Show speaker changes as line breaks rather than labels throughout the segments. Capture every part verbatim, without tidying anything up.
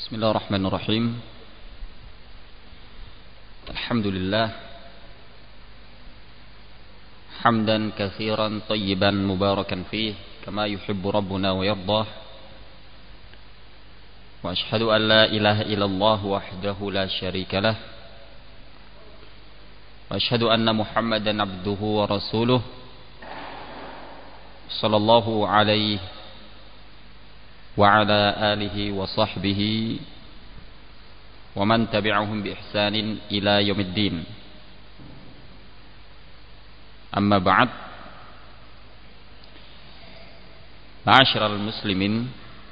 Bismillahirrahmanirrahim. Alhamdulillah hamdan katsiran tayyiban mubarakan fih kama yuhibbu rabbuna wa yardah. Wa ashhadu an la ilaha illallah wahdahu la syarika lah. Wa ashhadu anna Muhammadan abduhu wa rasuluh sallallahu alaihi wa ala alihi wa sahbihi wa man tabi'ahum bi ihsanin ila yaumiddin. Amma ba'd. Ma'asyiral muslimin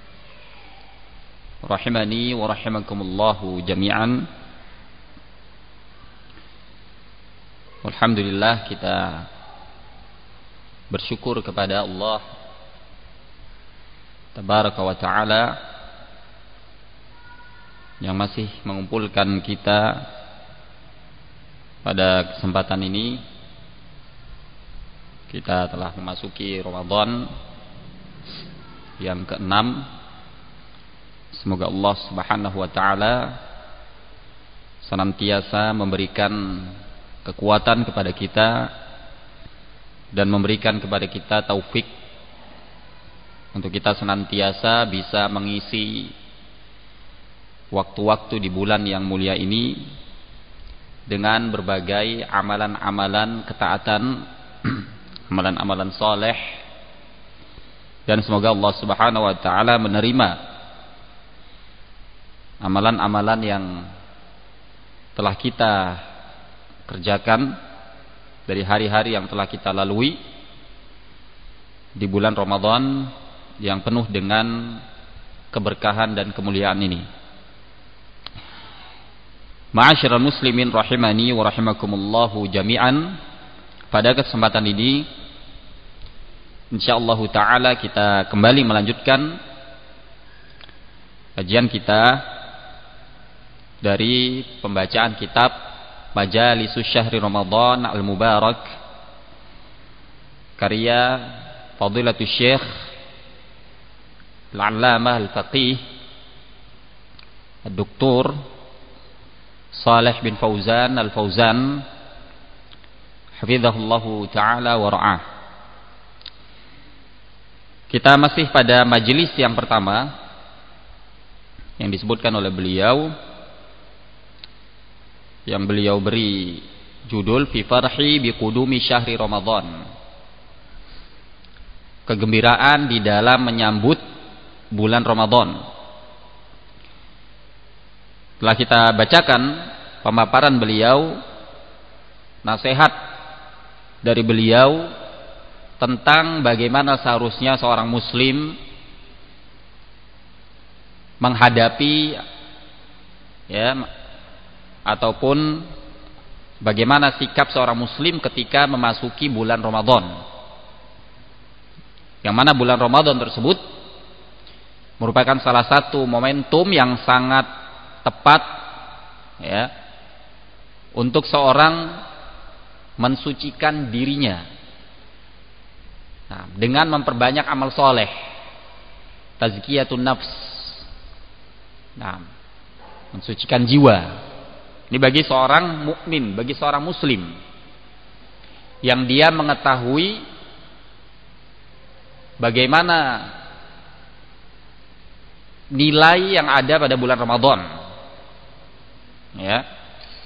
rahimani wa rahimakumullahu jami'an. Alhamdulillah, kita bersyukur kepada Allah Tabaraka wa ta'ala yang masih mengumpulkan kita pada kesempatan ini. Kita telah memasuki Ramadan yang keenam. Semoga Allah Subhanahu wa ta'ala senantiasa memberikan kekuatan kepada kita dan memberikan kepada kita taufik untuk kita senantiasa bisa mengisi waktu-waktu di bulan yang mulia ini dengan berbagai amalan-amalan ketaatan, amalan-amalan soleh, dan semoga Allah Subhanahu wa ta'ala menerima amalan-amalan yang telah kita kerjakan dari hari-hari yang telah kita lalui di bulan Ramadan yang penuh dengan keberkahan dan kemuliaan ini. Ma'asyiral muslimin rahimani wa rahimakumullahu jami'an. Pada kesempatan ini insyaallah taala kita kembali melanjutkan kajian kita dari pembacaan kitab Majalisus Syahri Ramadan Al-Mubarak karya Fadilatul Syekh Al-Allamah Al-Faqih Ad-Doktor Saleh bin Fauzan Al-Fauzan hafizahullahu ta'ala wa ra'ah. Kita masih pada majelis yang pertama yang disebutkan oleh beliau, yang beliau beri judul Fi farhi bi qudumi syahri Ramadan, kegembiraan di dalam menyambut bulan Ramadan. Telah kita bacakan pemaparan beliau, nasihat dari beliau tentang bagaimana seharusnya seorang muslim menghadapi ya ataupun bagaimana sikap seorang muslim ketika memasuki bulan Ramadan, yang mana bulan Ramadan tersebut merupakan salah satu momentum yang sangat tepat ya untuk seorang mensucikan dirinya, nah, dengan memperbanyak amal soleh, tazkiyatun nafs, nah, mensucikan jiwa. Ini bagi seorang mukmin, bagi seorang muslim yang dia mengetahui bagaimana nilai yang ada pada bulan Ramadan ya.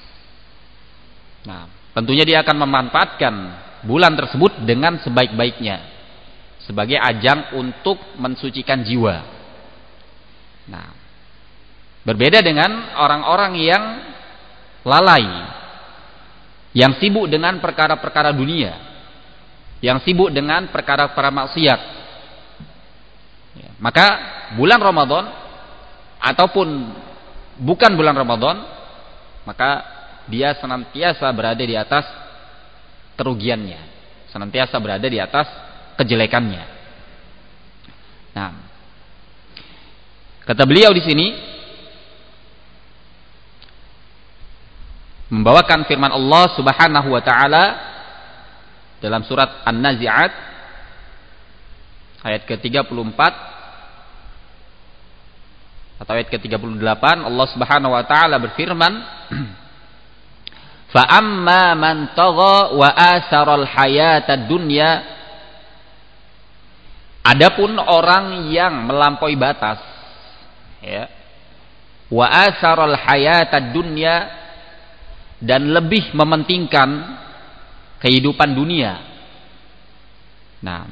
Nah, tentunya dia akan memanfaatkan bulan tersebut dengan sebaik-baiknya sebagai ajang untuk mensucikan jiwa. Nah, berbeda dengan orang-orang yang lalai, yang sibuk dengan perkara-perkara dunia, yang sibuk dengan perkara-perkara maksiat ya. Maka bulan Ramadan ataupun bukan bulan Ramadan, maka dia senantiasa berada di atas kerugiannya, senantiasa berada di atas kejelekannya. Nah, kata beliau di sini membawakan firman Allah Subhanahu wa taala dalam surat An-Nazi'at ayat ke tiga puluh empat. atau ayat ke tiga puluh delapan Allah Subhanahu wa taala berfirman, "Fa amma man tagha wa asaral hayatad dunya." Adapun orang yang melampaui batas, ya. Wa asaral hayatad dunya, dan lebih mementingkan kehidupan dunia. Nah,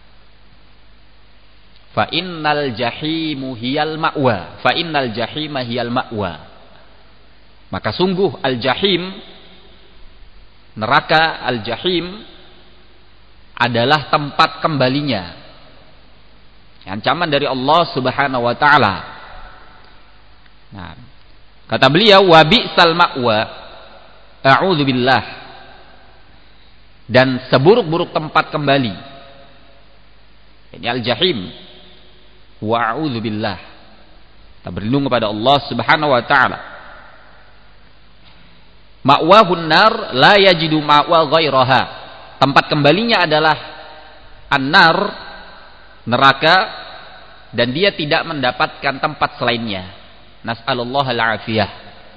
fa innal jahimu hiyal ma'wa, fa innal jahima hiyal ma'wa. Maka sungguh al-jahim, neraka al-jahim adalah tempat kembalinya. Ancaman dari Allah Subhanahu wa taala. Nah, kata beliau, wa bi'sal ma'wa, a'udzubillah, dan seburuk-buruk tempat kembali. Ini al-jahim. Wa a'udzubillah. Kita berlindung kepada Allah Subhanahu wa taala. Ma'wahun nar la yajidu ma'wa ghairaha. Tempat kembalinya adalah an-nar, neraka, dan dia tidak mendapatkan tempat selainnya. Nas'alullah al-afiyah.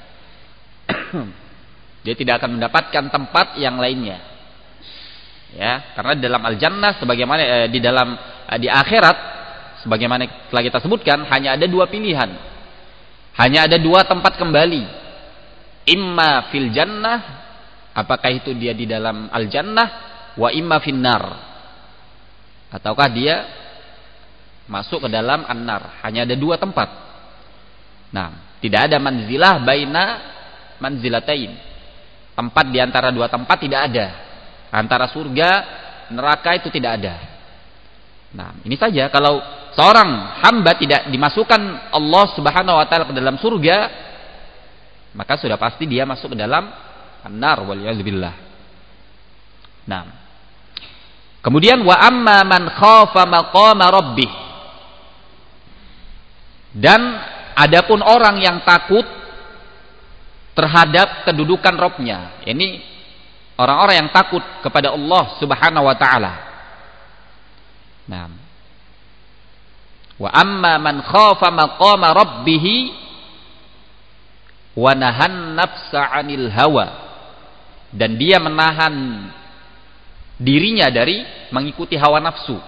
Dia tidak akan mendapatkan tempat yang lainnya. Ya, karena dalam al-jannah sebagaimana eh, di dalam eh, di akhirat sebagaimana telah kita sebutkan, hanya ada dua pilihan. Hanya ada dua tempat kembali. Imma fil jannah, apakah itu dia di dalam al-jannah, wa imma finnar, ataukah dia masuk ke dalam an-nar. Hanya ada dua tempat. Nah, tidak ada manzilah baina manzilatain. Tempat di antara dua tempat tidak ada. Antara surga, neraka itu tidak ada. Nah, ini saja, kalau seorang hamba tidak dimasukkan Allah Subhanahu wa taala ke dalam surga, maka sudah pasti dia masuk ke dalam an-nar waliyadzubillah. Nah, kemudian wa amma man khafa maqama rabbih, dan adapun orang yang takut terhadap kedudukan Rabb-nya. Ini orang-orang yang takut kepada Allah Subhanahu wa taala. Nah, wa amma man khafa maqama rabbih wa nahan nafsa 'anil hawa, dan dia menahan dirinya dari mengikuti hawa nafsu.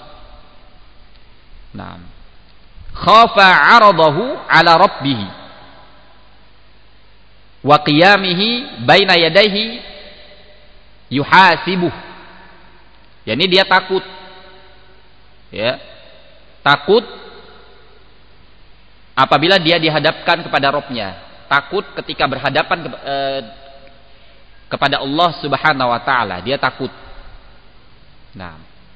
Nah, khafa 'aradahu 'ala rabbih wa qiyamihi baina yadayhi yuhasibuh. Yani dia takut, ya, takut apabila dia dihadapkan kepada Rabb-nya, takut ketika berhadapan ke, eh, kepada Allah Subhanahu wa taala, dia takut. Nah,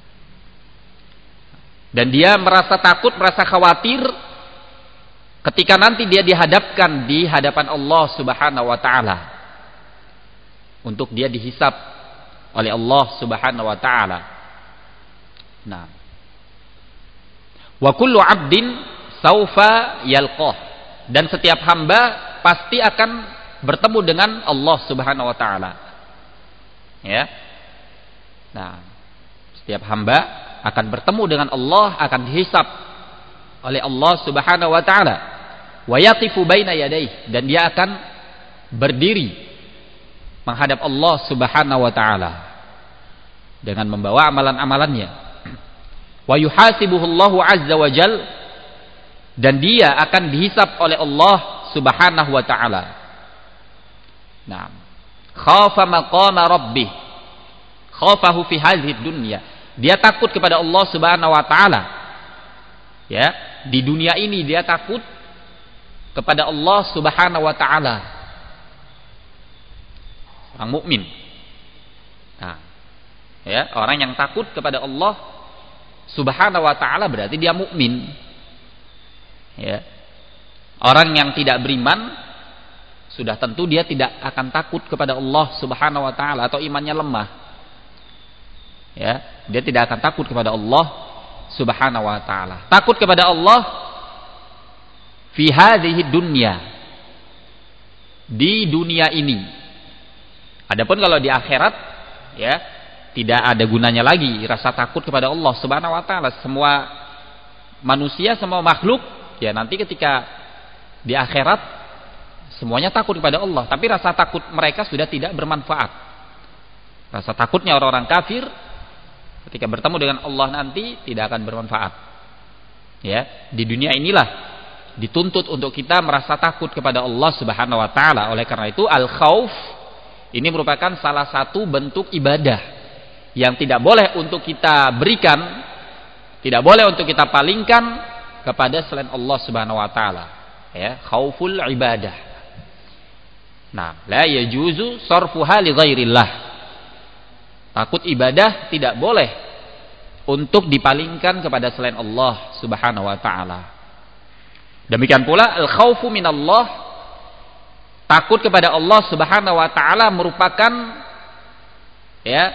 dan dia merasa takut, merasa khawatir ketika nanti dia dihadapkan di hadapan Allah Subhanahu wa taala untuk dia dihisab oleh Allah Subhanahu wa taala. Nah, wa kullu 'abdin saufa yalqah, dan setiap hamba pasti akan bertemu dengan Allah Subhanahu wa taala. Ya. Nah, setiap hamba akan bertemu dengan Allah, akan dihisab oleh Allah Subhanahu wa taala. Wa yaqifu baina yadayhi, dan dia akan berdiri menghadap Allah Subhanahu wa taala dengan membawa amalan-amalannya. Wa yuhasibuhullahu azza wa jal, dan dia akan dihisab oleh Allah Subhanahu wa taala. Nah, khafa maqama rabbih, khafahu fi hadhihi dunya. Dia takut kepada Allah Subhanahu wa taala. Ya, di dunia ini dia takut kepada Allah Subhanahu wa taala. Orang mukmin. Nah, ya, orang yang takut kepada Allah Subhanahu wa taala berarti dia mukmin. Ya. Orang yang tidak beriman sudah tentu dia tidak akan takut kepada Allah Subhanahu wa taala, atau imannya lemah. Ya, dia tidak akan takut kepada Allah Subhanahu wa taala. Takut kepada Allah fi hadhihi dunya, di dunia ini. Adapun kalau di akhirat, ya, tidak ada gunanya lagi rasa takut kepada Allah Subhanahu wa taala. Semua manusia, semua makhluk, ya, nanti ketika di akhirat semuanya takut kepada Allah, tapi rasa takut mereka sudah tidak bermanfaat. Rasa takutnya orang-orang kafir ketika bertemu dengan Allah nanti tidak akan bermanfaat. Ya, di dunia inilah dituntut untuk kita merasa takut kepada Allah Subhanahu wa taala. Oleh karena itu al-khauf ini merupakan salah satu bentuk ibadah yang tidak boleh untuk kita berikan, tidak boleh untuk kita palingkan kepada selain Allah Subhanahu wa taala. Ya, khauful ibadah. Nah, la yajuzu sarfuha li ghairillah. Takut ibadah tidak boleh untuk dipalingkan kepada selain Allah Subhanahu wa taala. Demikian pula al-khaufu minallah, takut kepada Allah Subhanahu wa taala merupakan ya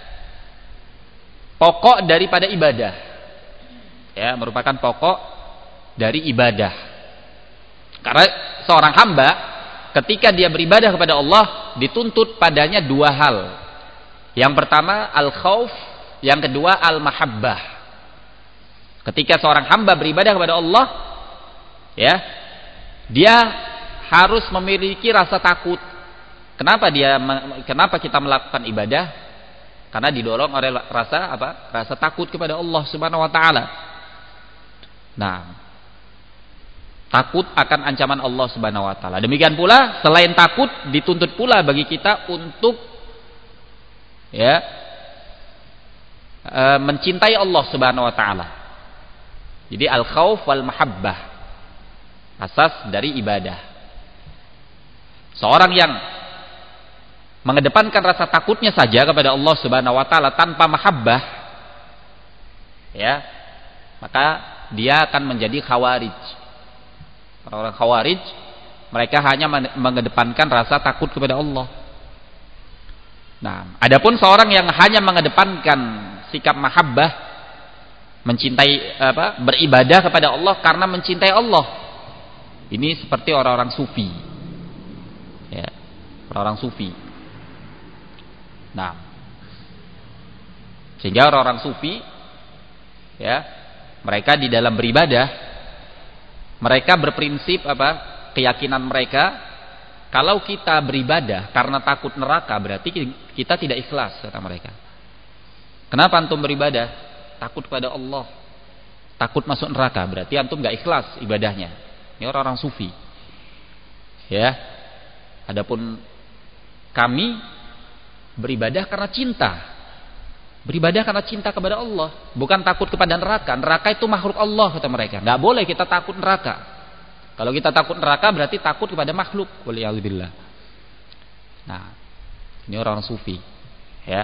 pokok daripada ibadah. Ya, merupakan pokok dari ibadah. Karena seorang hamba ketika dia beribadah kepada Allah dituntut padanya dua hal. Yang pertama al-khauf, yang kedua al-mahabbah. Ketika seorang hamba beribadah kepada Allah, ya, dia harus memiliki rasa takut. Kenapa dia kenapa kita melakukan ibadah? Karena didorong oleh rasa apa? Rasa takut kepada Allah Subhanahu wa taala. Nah, takut akan ancaman Allah Subhanahu wa taala. Demikian pula selain takut dituntut pula bagi kita untuk ya e, mencintai Allah Subhanahu wa taala. Jadi al-khauf wal mahabbah asas dari ibadah. Seorang yang mengedepankan rasa takutnya saja kepada Allah Subhanahu wa taala tanpa mahabbah, ya, maka dia akan menjadi khawarij. Orang-orang khawarij mereka hanya mengedepankan rasa takut kepada Allah. Nah, adapun seorang yang hanya mengedepankan sikap mahabbah, mencintai apa? Beribadah kepada Allah karena mencintai Allah. Ini seperti orang-orang sufi. Ya, orang-orang sufi. Nah, sehingga orang-orang sufi ya, mereka di dalam beribadah mereka berprinsip apa? Keyakinan mereka, kalau kita beribadah karena takut neraka berarti kita tidak ikhlas, kata mereka. Kenapa antum beribadah? Takut kepada Allah. Takut masuk neraka, berarti antum enggak ikhlas ibadahnya. Ini orang-orang sufi. Ya. Adapun kami beribadah karena cinta. Beribadah karena cinta kepada Allah, bukan takut kepada neraka. Neraka itu makhluk Allah, kata mereka. Enggak boleh kita takut neraka. Kalau kita takut neraka berarti takut kepada makhluk. Waliyadzubillah. Nah, ini orang sufi, ya.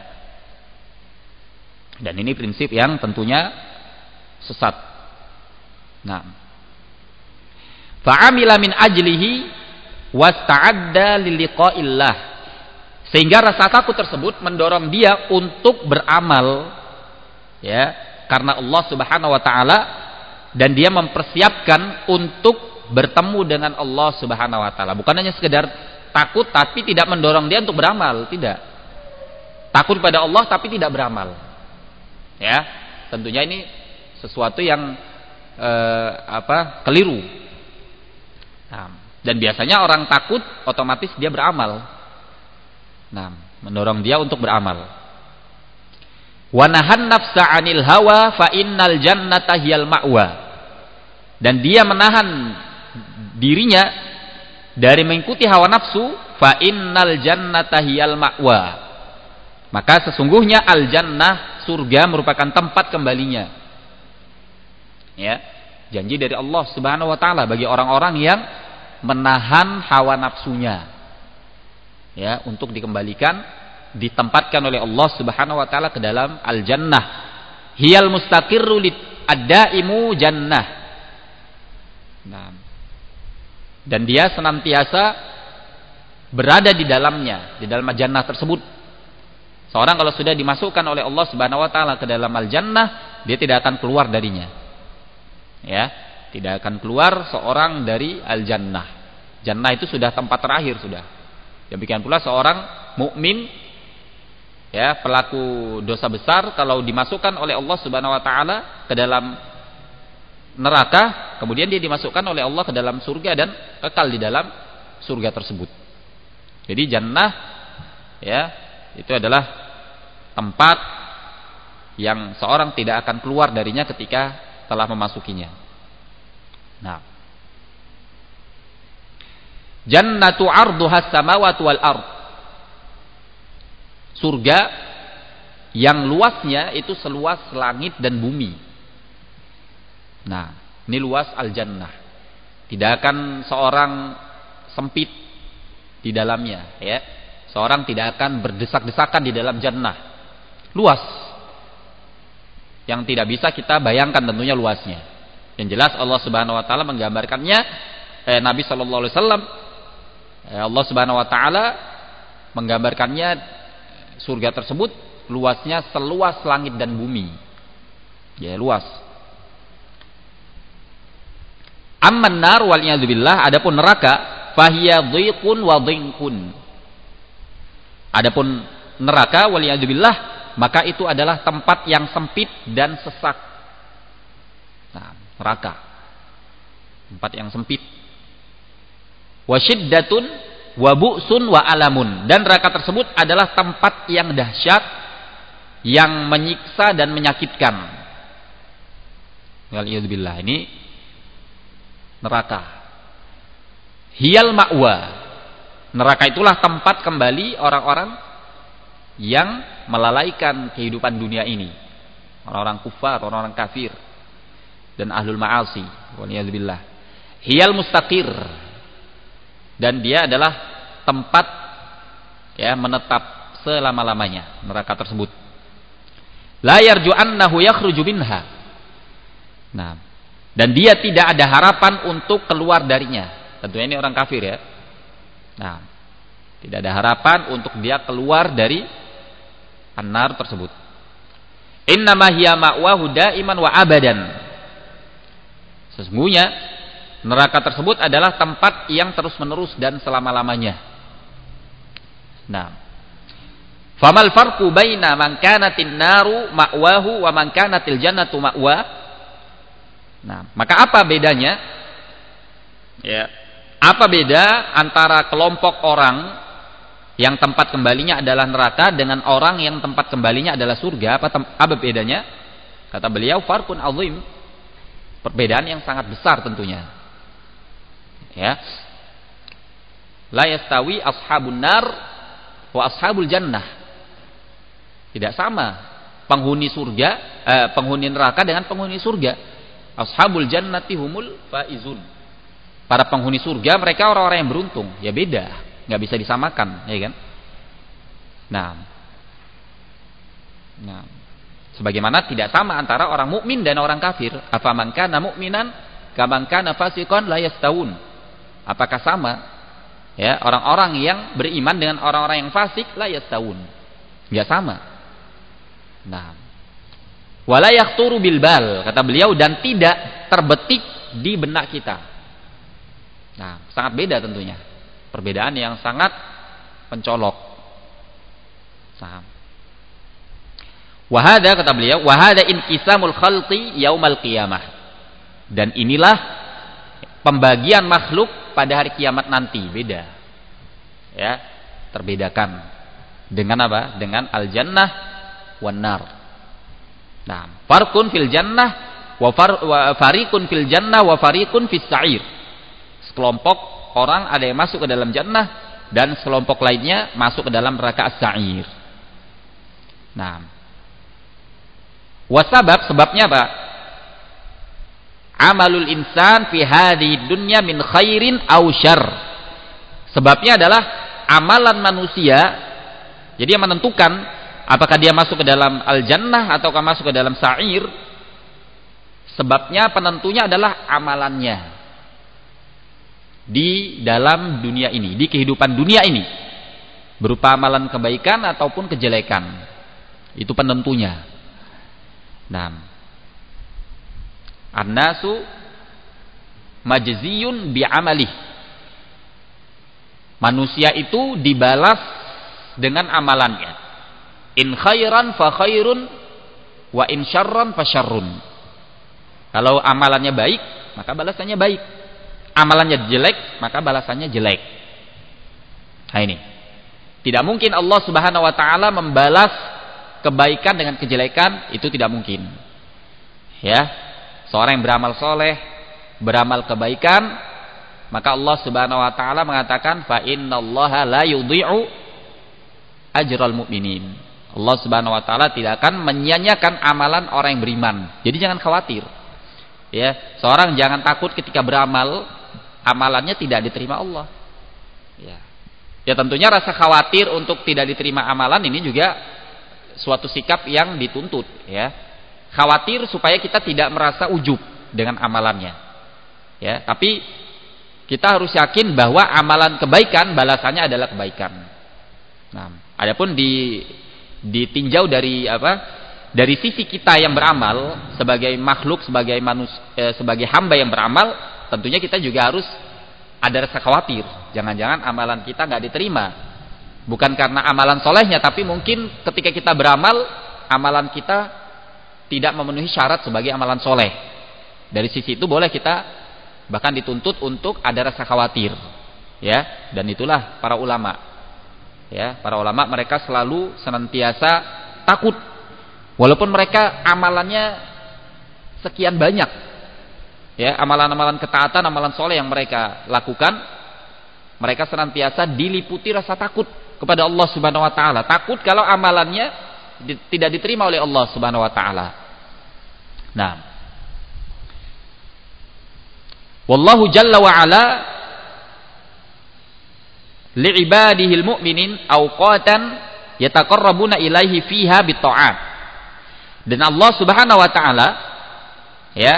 Dan ini prinsip yang tentunya sesat. Nah, fa'amila min ajlihi wasta'adda liliqa'illah. Sehingga rasa takut tersebut mendorong dia untuk beramal, ya, karena Allah Subhanahu wa taala, dan dia mempersiapkan untuk bertemu dengan Allah Subhanahu wa taala. Bukan hanya sekedar takut tapi tidak mendorong dia untuk beramal, tidak. Takut pada Allah tapi tidak beramal. Ya, tentunya ini sesuatu yang eh, apa? keliru. Nah, dan biasanya orang takut otomatis dia beramal. Nah, mendorong dia untuk beramal. Wa nahan nafsa 'anil hawa fa innal jannata hiyal ma'wa. Dan dia menahan dirinya dari mengikuti hawa nafsu, fa innal jannata hiyal ma'wa. Maka sesungguhnya al jannah, surga, merupakan tempat kembalinya. Ya, janji dari Allah Subhanahu wa taala bagi orang-orang yang menahan hawa nafsunya, ya, untuk dikembalikan, ditempatkan oleh Allah Subhanahu wa taala ke dalam al-jannah. Hiyal mustaqirru lid ad-daimu jannah. Nah, dan dia senantiasa berada di dalamnya, di dalam jannah tersebut. Seorang kalau sudah dimasukkan oleh Allah Subhanahu wa taala ke dalam al-jannah, dia tidak akan keluar darinya. Ya, tidak akan keluar seorang dari al-jannah. Jannah itu sudah tempat terakhir sudah. Demikian pula seorang mukmin, ya, pelaku dosa besar, kalau dimasukkan oleh Allah Subhanahu wa taala ke dalam neraka, kemudian dia dimasukkan oleh Allah ke dalam surga dan kekal di dalam surga tersebut. Jadi jannah ya, itu adalah tempat yang seorang tidak akan keluar darinya ketika telah memasukinya. Nah, jannatu 'arduhas samawati wal ard. Surga yang luasnya itu seluas langit dan bumi. Nah, ini luas al-jannah. Tidak akan seorang sempit di dalamnya, ya. Seorang tidak akan berdesak-desakan di dalam jannah. Luas. Yang tidak bisa kita bayangkan tentunya luasnya. Yang jelas Allah Subhanahu wa taala menggambarkannya, eh, Nabi sallallahu alaihi wasallam, eh, Allah Subhanahu wa taala menggambarkannya surga tersebut luasnya seluas langit dan bumi. Ya, luas. Amman nar wal iyadzubillah, adapun neraka fahiya dhiqun wa dhinqun. Adapun neraka wal iyadzubillah, maka itu adalah tempat yang sempit dan sesak. Nah, neraka tempat yang sempit. Wa syiddatun wa bu'sun wa alamun, dan neraka tersebut adalah tempat yang dahsyat, yang menyiksa dan menyakitkan. Wal iyadzubillah, ini neraka. Hiyal ma'wa, neraka itulah tempat kembali orang-orang yang melalaikan kehidupan dunia ini, orang-orang kufar, orang-orang kafir dan ahlul ma'asi. Waliyadzubillah. Hiyal mustaqir, dan dia adalah tempat ya menetap selama-lamanya, neraka tersebut. La yarju annahu yakhruju minha. Nah, dan dia tidak ada harapan untuk keluar darinya. Tentunya ini orang kafir ya. Nah, tidak ada harapan untuk dia keluar dari an-nar tersebut. Innama hiya ma'wahu da'iman wa abadan. Sesungguhnya neraka tersebut adalah tempat yang terus-menerus dan selama-lamanya. Nah, famal farqu baina man kanatin naru ma'wahu wa man kanatil jannatu ma'wa? Nah, maka apa bedanya? Ya, apa beda antara kelompok orang yang tempat kembalinya adalah neraka dengan orang yang tempat kembalinya adalah surga? Apa, apa bedanya? Kata beliau, farqun azim. Perbedaan yang sangat besar tentunya. Ya. La yastawi ashabun nar wa ashabul jannah. Tidak sama penghuni surga, eh, penghuni neraka dengan penghuni surga. Ashabul jannati humul faizun. Para penghuni surga mereka orang-orang yang beruntung. Ya beda, nggak bisa disamakan, ya kan? Nah, nah, sebagaimana tidak sama antara orang mukmin dan orang kafir. Afaman kana mu'minan kaman kana fasiqan la yastawun. Apakah sama? Ya, orang-orang yang beriman dengan orang-orang yang fasik la yastawun. Enggak sama. Nah, wala yaqturu bil bal, kata beliau, dan tidak terbetik di benak kita. Nah, sangat beda tentunya. Perbedaan yang sangat mencolok. Nah, wahada, kata beliau, wahada inqisamul khalqi yaumal qiyamah. Dan inilah pembagian makhluk pada hari kiamat nanti, beda. Ya, terbedakan. Dengan apa? Dengan al-jannah wan nar. Nah, farqun fil jannah wa, far, wa fariqun fil jannah wa fariqun fis sa'ir. Sekelompok orang ada yang masuk ke dalam jannah dan sekelompok lainnya masuk ke dalam neraka as-sa'ir. Nah, wasabab, sebabnya apa? Amalul insan fi hadhihi dunya min khairin aw syarr. Sebabnya adalah amalan manusia. Jadi yang menentukan apakah dia masuk ke dalam al-jannah ataukah masuk ke dalam sa'ir, sebabnya penentunya adalah amalannya di dalam dunia ini, di kehidupan dunia ini, berupa amalan kebaikan ataupun kejelekan. Itu penentunya. Nah, an-nasu majziyun bi'amalih. Manusia itu dibalas dengan amalannya. In khairan fa khairun wa in syarran fa syarrun. Kalau amalannya baik, maka balasannya baik. Amalannya jelek, maka balasannya jelek. Nah ini. Tidak mungkin Allah Subhanahu wa taala membalas kebaikan dengan kejelekan, itu tidak mungkin. Ya. Seorang yang beramal soleh, beramal kebaikan, maka Allah Subhanahu wa taala mengatakan fa innallaha la yudhi'u ajral mu'minin. Allah Subhanahu wa taala tidak akan menyia-nyiakan amalan orang yang beriman. Jadi jangan khawatir. Ya, seorang jangan takut ketika beramal, amalannya tidak diterima Allah. Ya. Ya tentunya rasa khawatir untuk tidak diterima amalan ini juga suatu sikap yang dituntut, ya. Khawatir supaya kita tidak merasa ujub dengan amalannya. Ya, tapi kita harus yakin bahwa amalan kebaikan balasannya adalah kebaikan. Nah, adapun di ditinjau dari apa? Dari sisi kita yang beramal sebagai makhluk, sebagai manusia, eh, sebagai hamba yang beramal, tentunya kita juga harus ada rasa khawatir. Jangan-jangan amalan kita nggak diterima. Bukan karena amalan solehnya, tapi mungkin ketika kita beramal, amalan kita tidak memenuhi syarat sebagai amalan soleh. Dari sisi itu boleh kita bahkan dituntut untuk ada rasa khawatir, ya. Dan itulah para ulama, ya. Para ulama mereka selalu senantiasa takut, walaupun mereka amalannya sekian banyak, ya, amalan-amalan ketaatan, amalan soleh yang mereka lakukan, mereka senantiasa diliputi rasa takut kepada Allah Subhanahu wa taala. Takut kalau amalannya di, tidak diterima oleh Allah Subhanahu wa taala. Nah, wallahu jalla wa ala li'ibadihi al-mu'minin awqatan yataqarrabuna ilaihi fiha bitta'at. Dan Allah Subhanahu wa taala, ya,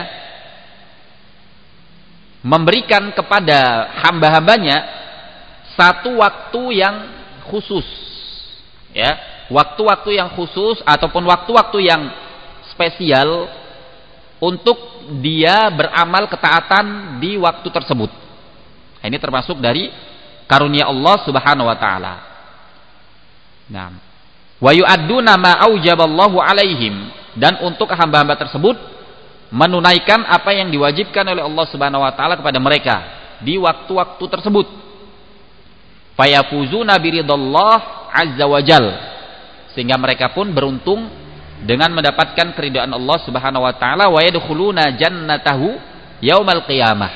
memberikan kepada hamba-hambanya satu waktu yang khusus, ya, waktu-waktu yang khusus ataupun waktu-waktu yang spesial untuk dia beramal ketaatan di waktu tersebut. Nah, ini termasuk dari karunia Allah Subhanahu wa taala. Nah, wa yu'adduna ma aujaballahu alaihim, dan untuk hamba-hamba tersebut menunaikan apa yang diwajibkan oleh Allah Subhanahu wa taala kepada mereka di waktu-waktu tersebut. Fayafuzuna biridallah azza wajal, sehingga mereka pun beruntung dengan mendapatkan keridhaan Allah Subhanahu wa taala, wa yadkhuluna jannatahu yaumal qiyamah.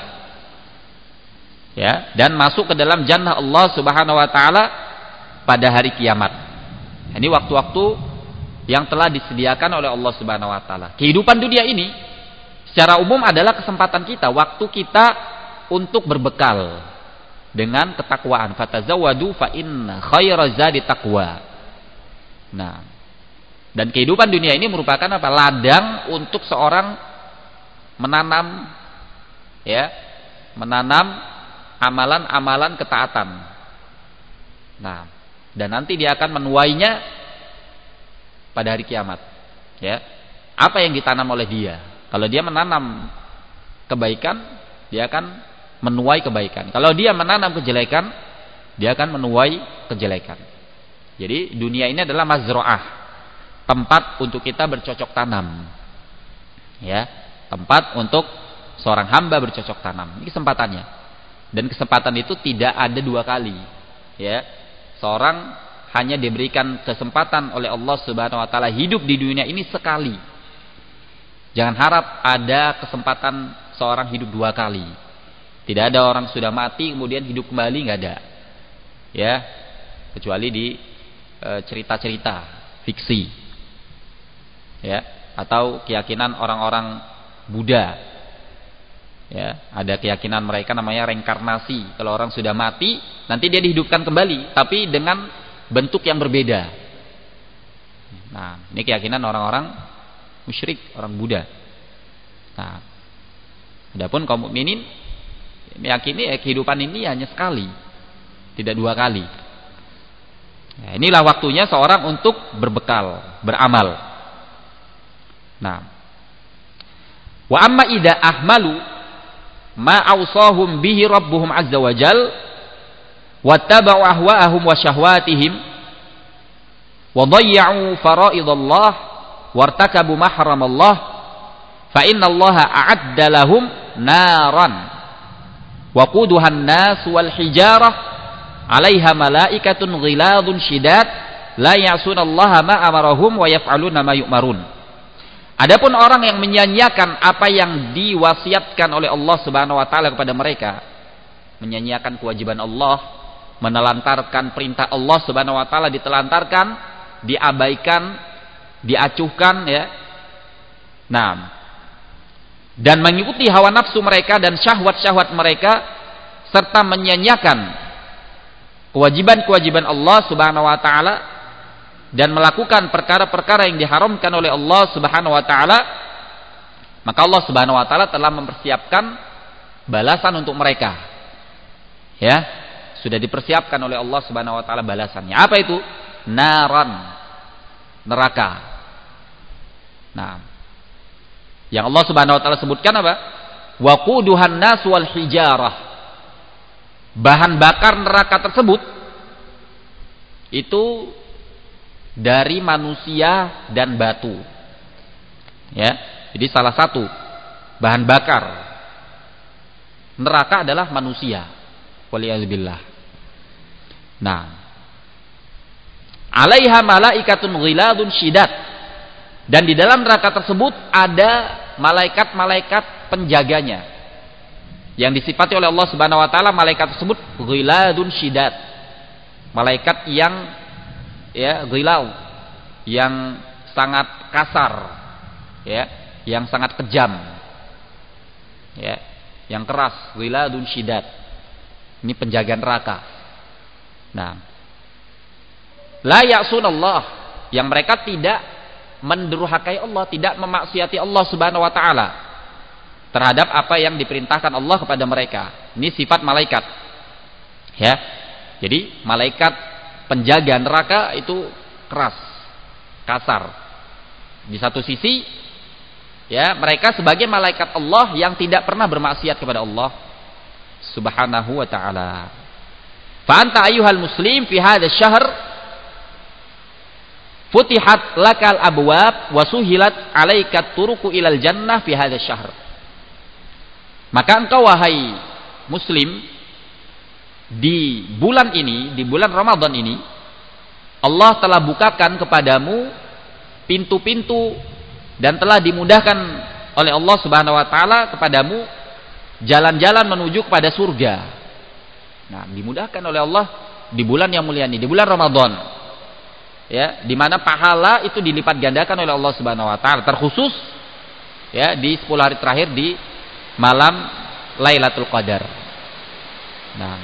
Ya, dan masuk ke dalam jannah Allah Subhanahu wa taala pada hari kiamat. Ini waktu-waktu yang telah disediakan oleh Allah Subhanahu wa taala. Kehidupan dunia ini secara umum adalah kesempatan kita, waktu kita untuk berbekal dengan ketakwaan. Fatazawwadu fa inna khairaz zadi taqwa. Nah, dan kehidupan dunia ini merupakan apa? Ladang untuk seorang menanam, ya, menanam amalan-amalan ketaatan. Nah, dan nanti dia akan menuainya pada hari kiamat. Ya, apa yang ditanam oleh dia? Kalau dia menanam kebaikan, dia akan menuai kebaikan. Kalau dia menanam kejelekan, dia akan menuai kejelekan. Jadi dunia ini adalah mazra'ah, tempat untuk kita bercocok tanam. Ya, tempat untuk seorang hamba bercocok tanam. Ini kesempatannya. Dan kesempatan itu tidak ada dua kali. Ya, seorang hanya diberikan kesempatan oleh Allah Subhanahu wa taala hidup di dunia ini sekali. Jangan harap ada kesempatan seorang hidup dua kali. Tidak ada orang sudah mati kemudian hidup kembali, nggak ada. Ya, kecuali di e, cerita-cerita fiksi. Ya, atau keyakinan orang-orang Buddha. Ya, ada keyakinan mereka namanya reinkarnasi. Kalau orang sudah mati, nanti dia dihidupkan kembali, tapi dengan bentuk yang berbeda. Nah, ini keyakinan orang-orang musyrik, orang Buddha. Nah, adapun kaum mukminin meyakini eh, kehidupan ini hanya sekali, tidak dua kali. Nah, inilah waktunya seorang untuk berbekal, beramal. Nah, wa amma idza ahmalu ma awsahum bihi rabbuhum azza wa jal wattaba'u ahwa'ahum wa syahwatihim wa dhayya'u fara'idallah wartakabu mahramallah fa innallaha a'adda lahum naran waquduhan nas wal hijarah 'alaiha malaikatun ghiladun syidad la ya'sunallaha ma amarahum wa yaf'aluna ma yu'marun. Adapun orang yang menyanyiakan apa yang diwasiatkan oleh Allah Subhanahu wa taala kepada mereka, menyanyiakan kewajiban Allah, menelantarkan perintah Allah Subhanahu wa taala, ditelantarkan, diabaikan, diacuhkan, ya. Nah, dan mengikuti hawa nafsu mereka dan syahwat-syahwat mereka, serta menyanyiakan kewajiban-kewajiban Allah Subhanahu wa taala dan melakukan perkara-perkara yang diharamkan oleh Allah Subhanahu wa taala, maka Allah Subhanahu wa taala telah mempersiapkan balasan untuk mereka. Ya, sudah dipersiapkan oleh Allah Subhanahu wa taala balasannya. Apa itu? Naran, neraka. Nah, yang Allah Subhanahu wa taala sebutkan apa? Waquduhan nas wal hijarah. Bahan bakar neraka tersebut itu dari manusia dan batu. Ya, jadi salah satu bahan bakar neraka adalah manusia. Waliyadzubillah. Nah, 'alaiha malaikatun ghiladun syidad. Dan di dalam neraka tersebut ada malaikat-malaikat penjaganya, yang disifati oleh Allah Subhanahu wa taala malaikat tersebut ghiladun syidad. Malaikat yang ya ghilau, yang sangat kasar, ya, yang sangat kejam, ya, yang keras, ghiladun syidad. Ini penjaga neraka. Nah, la ya'sunallah, yang mereka tidak mendurhakai Allah, tidak memaksiati Allah Subhanahu wa taala terhadap apa yang diperintahkan Allah kepada mereka. Ini sifat malaikat. Ya. Jadi malaikat penjaga neraka itu keras, kasar. Di satu sisi, ya, mereka sebagai malaikat Allah yang tidak pernah bermaksiat kepada Allah Subhanahu wa taala. Fa anta ayyuhal muslim fi hadzal syahr futihat lakal abwab wa suhilat 'alaika turuqu ilal jannah fi hadzal syahr. Maka engkau wahai muslim, di bulan ini, di bulan Ramadan ini, Allah telah bukakan kepadamu pintu-pintu dan telah dimudahkan oleh Allah Subhanahu wa taala kepadamu jalan-jalan menuju kepada surga. Nah, dimudahkan oleh Allah di bulan yang mulia ini, di bulan Ramadan. Ya, di mana pahala itu dilipat gandakan oleh Allah Subhanahu wa taala, terkhusus ya di sepuluh hari terakhir di malam Lailatul Qadar. Nah,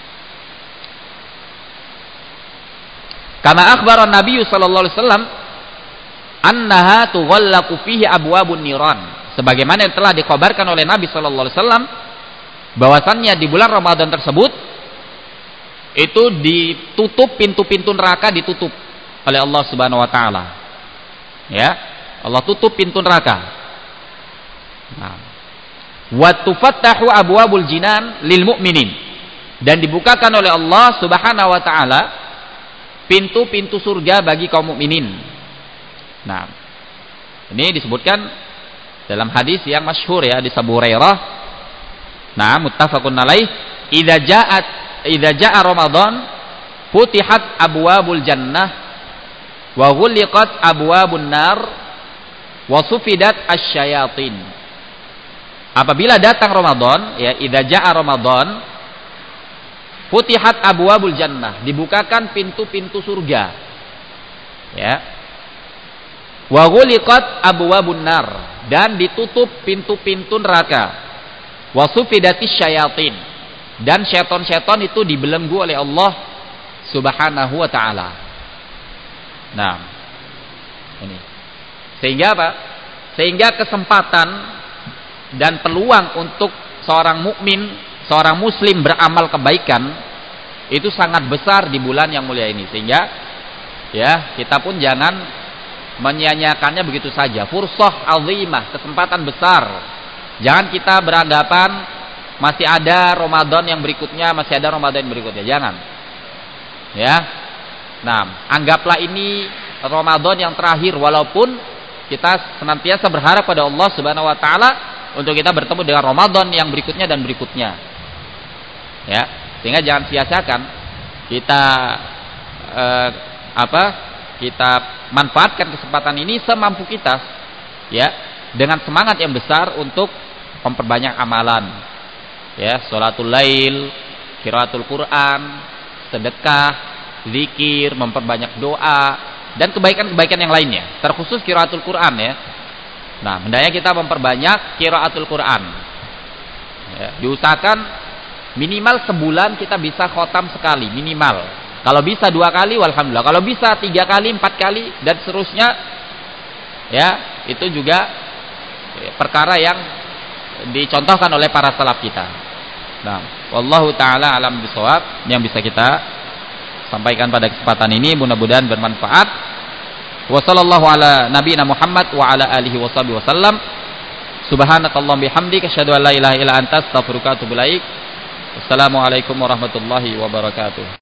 kama akhbara Nabi sallallahu alaihi wasallam annaha tughallaqu fihi abwabun niran. Sebagaimana yang telah dikhabarkan oleh Nabi sallallahu alaihi wasallam bahwasannya di bulan Ramadan tersebut itu ditutup pintu-pintu neraka, ditutup oleh Allah Subhanahu wa taala. Ya, Allah tutup pintu neraka. Nah, wa tufattahu abwabul jinan lil mu'minin. Dan dibukakan oleh Allah Subhanahu wa taala pintu-pintu surga bagi kaum mukminin. Nah, ini disebutkan dalam hadis yang masyhur ya di Abu Hurairah. Nah, muttafaqun alaih, idza ja'at idza ja'a Ramadan futihat abwabul jannah wa ghuliqat abwabun nar wa sufidat asyayatin. Apabila datang Ramadan, ya, idza ja'a Ramadan futihat abwabul jannah, dibukakan pintu-pintu surga. Ya. Wa ghuliqat abwabun nar, dan ditutup pintu-pintu neraka. Wa sufidatis syayatin, dan syaitan-syaitan itu dibelenggu oleh Allah Subhanahu wa taala. Nah, ini. Sehingga apa? Sehingga kesempatan dan peluang untuk seorang mukmin, seorang muslim beramal kebaikan itu sangat besar di bulan yang mulia ini. Sehingga ya, kita pun jangan menyia-nyiakannya begitu saja. Fursah azimah, kesempatan besar. Jangan kita beranggapan masih ada Ramadan yang berikutnya, masih ada Ramadan yang berikutnya. Jangan. Ya. Nah, anggaplah ini Ramadan yang terakhir, walaupun kita senantiasa berharap pada Allah Subhanahu wa taala untuk kita bertemu dengan Ramadan yang berikutnya dan berikutnya. Ya, sehingga jangan sia-siakan kita eh, apa? Kita manfaatkan kesempatan ini semampu kita, ya, dengan semangat yang besar untuk memperbanyak amalan. Ya, sholatul lail, qiraatul Quran, sedekah, zikir, memperbanyak doa dan kebaikan-kebaikan yang lainnya. Terkhusus qiraatul Quran ya. Nah, hendaknya kita memperbanyak qiraatul Quran. Ya, diusahakan minimal sebulan kita bisa khotam sekali minimal. Kalau bisa dua kali, walhamdulillah. Kalau bisa tiga kali, empat kali dan seterusnya, ya itu juga perkara yang dicontohkan oleh para salaf kita. Nah, wallahu taala alam bisawab yang bisa kita sampaikan pada kesempatan ini, mudah-mudahan bermanfaat. Wa sallallahu ala nabiyina Muhammad wa ala alihi washabihi wasallam. Subhanakallahumma bihamdika asyhadu an la ilaha illa anta astaghfiruka wa atubu ilaik. Wassalamualaikum warahmatullahi wabarakatuh.